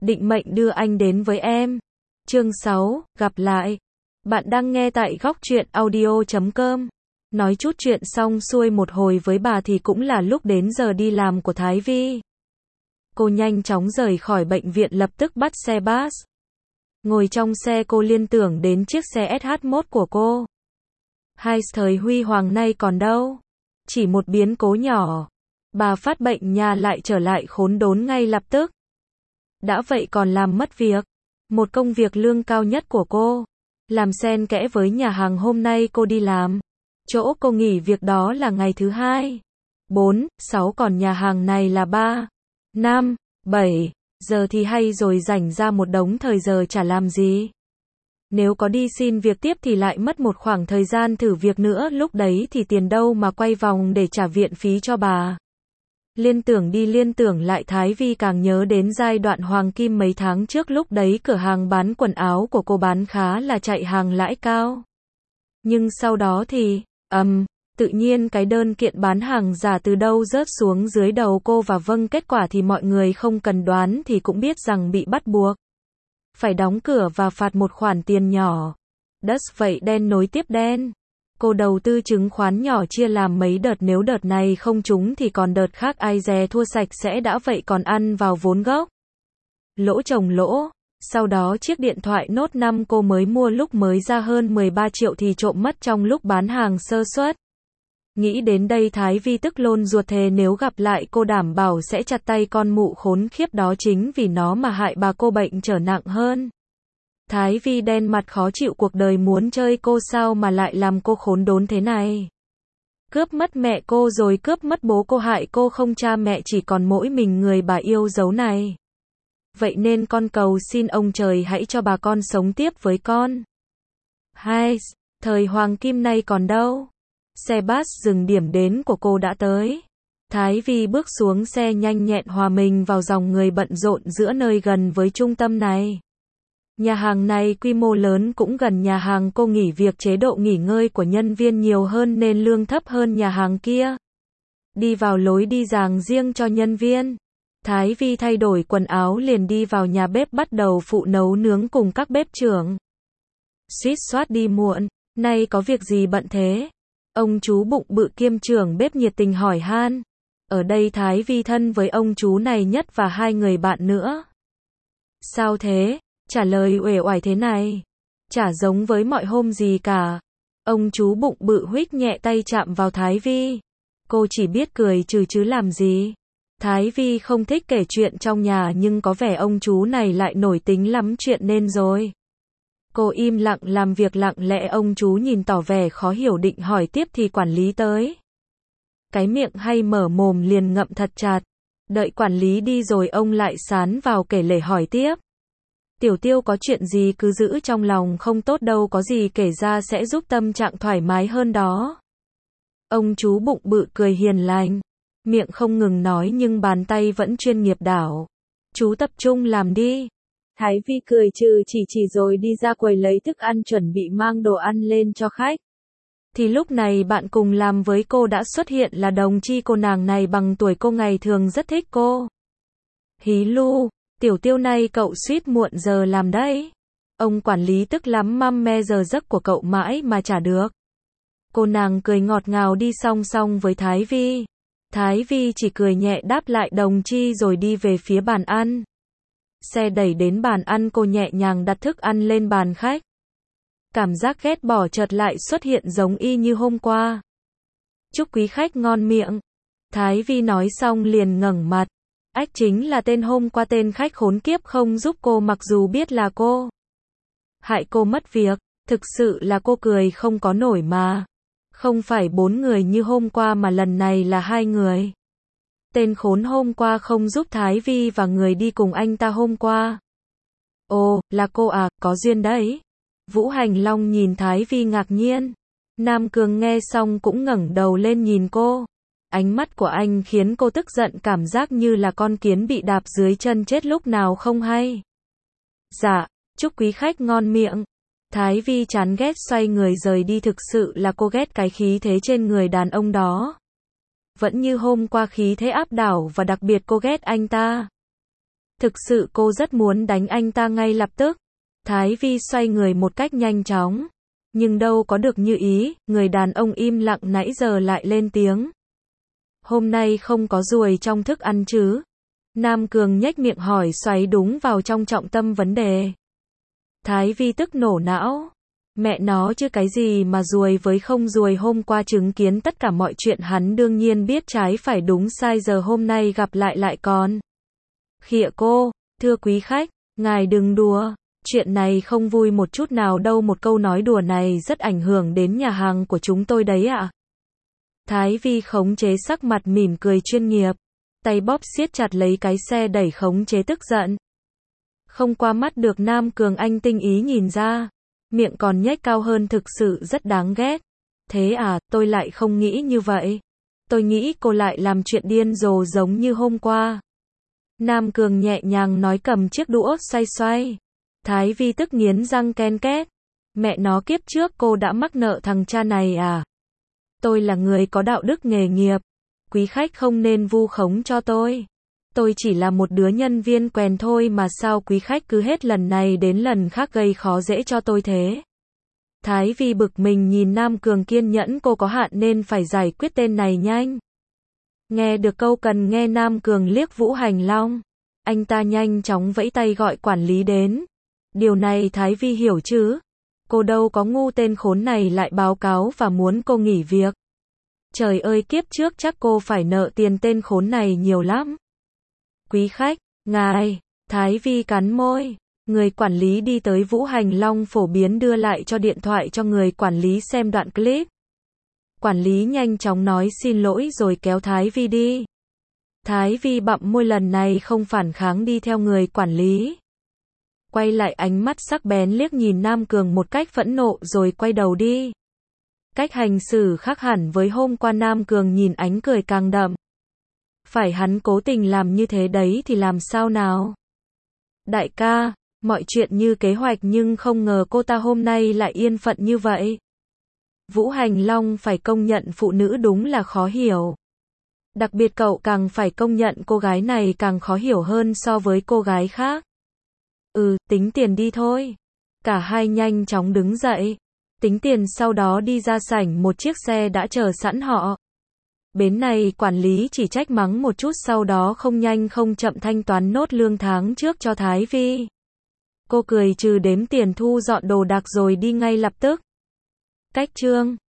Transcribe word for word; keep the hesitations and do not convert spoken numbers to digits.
định mệnh đưa anh đến với em. Chương sáu, gặp lại. Bạn đang nghe tại góc truyện audio chấm com. Nói chút chuyện xong xuôi một hồi với bà thì cũng là lúc đến giờ đi làm của Thái Vi. Cô nhanh chóng rời khỏi bệnh viện, lập tức bắt xe bus. Ngồi trong xe cô liên tưởng đến chiếc xe ét hát một của cô. Hai thời huy hoàng nay còn đâu. Chỉ một biến cố nhỏ. Bà phát bệnh nhà lại trở lại khốn đốn ngay lập tức. Đã vậy còn làm mất việc. Một công việc lương cao nhất của cô. Làm xen kẽ với nhà hàng hôm nay cô đi làm. Chỗ cô nghỉ việc đó là ngày thứ hai. bốn, sáu còn nhà hàng này là ba, năm, bảy. Giờ thì hay rồi, rảnh ra một đống thời giờ chả làm gì. Nếu có đi xin việc tiếp thì lại mất một khoảng thời gian thử việc nữa, lúc đấy thì tiền đâu mà quay vòng để trả viện phí cho bà. Liên tưởng đi liên tưởng lại, Thái Vi càng nhớ đến giai đoạn hoàng kim mấy tháng trước, lúc đấy cửa hàng bán quần áo của cô bán khá là chạy hàng lãi cao. Nhưng sau đó thì, ầm, um, tự nhiên cái đơn kiện bán hàng giả từ đâu rớt xuống dưới đầu cô, và vâng, kết quả thì mọi người không cần đoán thì cũng biết rằng bị bắt buộc. Phải đóng cửa và phạt một khoản tiền nhỏ. Đất vậy đen nối tiếp đen. Cô đầu tư chứng khoán nhỏ chia làm mấy đợt, nếu đợt này không trúng thì còn đợt khác ai dè thua sạch sẽ, đã vậy còn ăn vào vốn gốc. Lỗ chồng lỗ. Sau đó chiếc điện thoại Note năm cô mới mua lúc mới ra hơn mười ba triệu thì trộm mất trong lúc bán hàng sơ suất. Nghĩ đến đây Thái Vi tức lôn ruột, thề nếu gặp lại cô đảm bảo sẽ chặt tay con mụ khốn khiếp đó, chính vì nó mà hại bà cô bệnh trở nặng hơn. Thái Vi đen mặt khó chịu, cuộc đời muốn chơi cô sao mà lại làm cô khốn đốn thế này. Cướp mất mẹ cô rồi cướp mất bố cô, hại cô không cha mẹ, chỉ còn mỗi mình người bà yêu dấu này. Vậy nên con cầu xin ông trời hãy cho bà con sống tiếp với con. Hai, thời hoàng kim nay còn đâu. Xe bus dừng điểm đến của cô đã tới. Thái Vi bước xuống xe nhanh nhẹn hòa mình vào dòng người bận rộn giữa nơi gần với trung tâm này. Nhà hàng này quy mô lớn, cũng gần nhà hàng cô nghỉ việc, chế độ nghỉ ngơi của nhân viên nhiều hơn nên lương thấp hơn nhà hàng kia. Đi vào lối đi dàng riêng cho nhân viên. Thái Vi thay đổi quần áo liền đi vào nhà bếp, bắt đầu phụ nấu nướng cùng các bếp trưởng. Suýt soát đi muộn, nay có việc gì bận thế? Ông chú bụng bự kiêm trưởng bếp nhiệt tình hỏi han. Ở đây Thái Vi thân với ông chú này nhất và hai người bạn nữa. Sao thế? Trả lời uể oải thế này. Chả giống với mọi hôm gì cả. Ông chú bụng bự huých nhẹ tay chạm vào Thái Vi. Cô chỉ biết cười trừ chứ làm gì. Thái Vi không thích kể chuyện trong nhà, nhưng có vẻ ông chú này lại nổi tính lắm chuyện nên rồi. Cô im lặng làm việc lặng lẽ, ông chú nhìn tỏ vẻ khó hiểu, định hỏi tiếp thì quản lý tới. Cái miệng hay mở mồm liền ngậm thật chặt. Đợi quản lý đi rồi ông lại sán vào kể lể hỏi tiếp. Tiểu Tiêu có chuyện gì cứ giữ trong lòng không tốt đâu, có gì kể ra sẽ giúp tâm trạng thoải mái hơn đó. Ông chú bụng bự cười hiền lành. Miệng không ngừng nói nhưng bàn tay vẫn chuyên nghiệp đảo. Chú tập trung làm đi. Thái Vi cười trừ chỉ chỉ rồi đi ra quầy lấy thức ăn, chuẩn bị mang đồ ăn lên cho khách. Thì lúc này bạn cùng làm với cô đã xuất hiện, là đồng chi cô, nàng này bằng tuổi cô, ngày thường rất thích cô. Hí lu, Tiểu Tiêu này cậu suýt muộn giờ làm đấy. Ông quản lý tức lắm, măm me giờ giấc của cậu mãi mà chả được. Cô nàng cười ngọt ngào đi song song với Thái Vi. Thái Vi chỉ cười nhẹ đáp lại đồng chi rồi đi về phía bàn ăn. Xe đẩy đến bàn ăn, cô nhẹ nhàng đặt thức ăn lên bàn khách. Cảm giác ghét bỏ chợt lại xuất hiện, giống y như hôm qua. Chúc quý khách ngon miệng. Thái Vi nói xong liền ngẩng mặt. Ách, chính là tên hôm qua, tên khách khốn kiếp không giúp cô mặc dù biết là cô hại cô mất việc. Thực sự là cô cười không có nổi mà. Không phải bốn người như hôm qua mà lần này là hai người. Tên khốn hôm qua không giúp Thái Vi và người đi cùng anh ta hôm qua. Ồ, là cô à, có duyên đấy. Vũ Hành Long nhìn Thái Vi ngạc nhiên. Nam Cường nghe xong cũng ngẩng đầu lên nhìn cô. Ánh mắt của anh khiến cô tức giận, cảm giác như là con kiến bị đạp dưới chân chết lúc nào không hay. Dạ, chúc quý khách ngon miệng. Thái Vi chán ghét xoay người rời đi, thực sự là cô ghét cái khí thế trên người đàn ông đó. Vẫn như hôm qua, khí thế áp đảo, và đặc biệt cô ghét anh ta. Thực sự cô rất muốn đánh anh ta ngay lập tức. Thái Vi xoay người một cách nhanh chóng. Nhưng đâu có được như ý, người đàn ông im lặng nãy giờ lại lên tiếng. Hôm nay không có ruồi trong thức ăn chứ? Nam Cường nhếch miệng hỏi xoáy đúng vào trong trọng tâm vấn đề. Thái Vi tức nổ não. Mẹ nó chứ cái gì mà ruồi với không ruồi, hôm qua chứng kiến tất cả mọi chuyện hắn đương nhiên biết trái phải đúng sai, giờ hôm nay gặp lại lại còn. Khịa cô, thưa quý khách, ngài đừng đùa, chuyện này không vui một chút nào đâu, một câu nói đùa này rất ảnh hưởng đến nhà hàng của chúng tôi đấy ạ. À? Thái Vi khống chế sắc mặt mỉm cười chuyên nghiệp, tay bóp siết chặt lấy cái xe đẩy khống chế tức giận. Không qua mắt được Nam Cường, anh tinh ý nhìn ra, miệng còn nhếch cao hơn, thực sự rất đáng ghét. Thế à, tôi lại không nghĩ như vậy. Tôi nghĩ cô lại làm chuyện điên rồ giống như hôm qua. Nam Cường nhẹ nhàng nói, cầm chiếc đũa xoay xoay. Thái Vi tức nghiến răng ken két. Mẹ nó, kiếp trước cô đã mắc nợ thằng cha này à? Tôi là người có đạo đức nghề nghiệp. Quý khách không nên vu khống cho tôi. Tôi chỉ là một đứa nhân viên quèn thôi mà sao quý khách cứ hết lần này đến lần khác gây khó dễ cho tôi thế? Thái Vi bực mình nhìn Nam Cường, kiên nhẫn cô có hạn nên phải giải quyết tên này nhanh. Nghe được câu cần nghe, Nam Cường liếc Vũ Hành Long. Anh ta nhanh chóng vẫy tay gọi quản lý đến. Điều này Thái Vi hiểu chứ? Cô đâu có ngu, tên khốn này lại báo cáo và muốn cô nghỉ việc. Trời ơi, kiếp trước chắc cô phải nợ tiền tên khốn này nhiều lắm. Quý khách, ngài, Thái Vi cắn môi. Người quản lý đi tới Vũ Hành Long phổ biến đưa lại cho điện thoại cho người quản lý xem đoạn clip. Quản lý nhanh chóng nói xin lỗi rồi kéo Thái Vi đi. Thái Vi bặm môi, lần này không phản kháng, đi theo người quản lý. Quay lại, ánh mắt sắc bén liếc nhìn Nam Cường một cách phẫn nộ rồi quay đầu đi. Cách hành xử khác hẳn với hôm qua, Nam Cường nhìn ánh cười càng đậm. Phải hắn cố tình làm như thế đấy thì làm sao nào? Đại ca, mọi chuyện như kế hoạch nhưng không ngờ cô ta hôm nay lại yên phận như vậy. Vũ Hành Long phải công nhận phụ nữ đúng là khó hiểu. Đặc biệt cậu càng phải công nhận cô gái này càng khó hiểu hơn so với cô gái khác. Ừ, tính tiền đi thôi. Cả hai nhanh chóng đứng dậy. Tính tiền, sau đó đi ra sảnh, một chiếc xe đã chờ sẵn họ. Bến này quản lý chỉ trách mắng một chút, sau đó không nhanh không chậm thanh toán nốt lương tháng trước cho Thái Vi. Cô cười trừ đếm tiền, thu dọn đồ đạc rồi đi ngay lập tức. Cách chương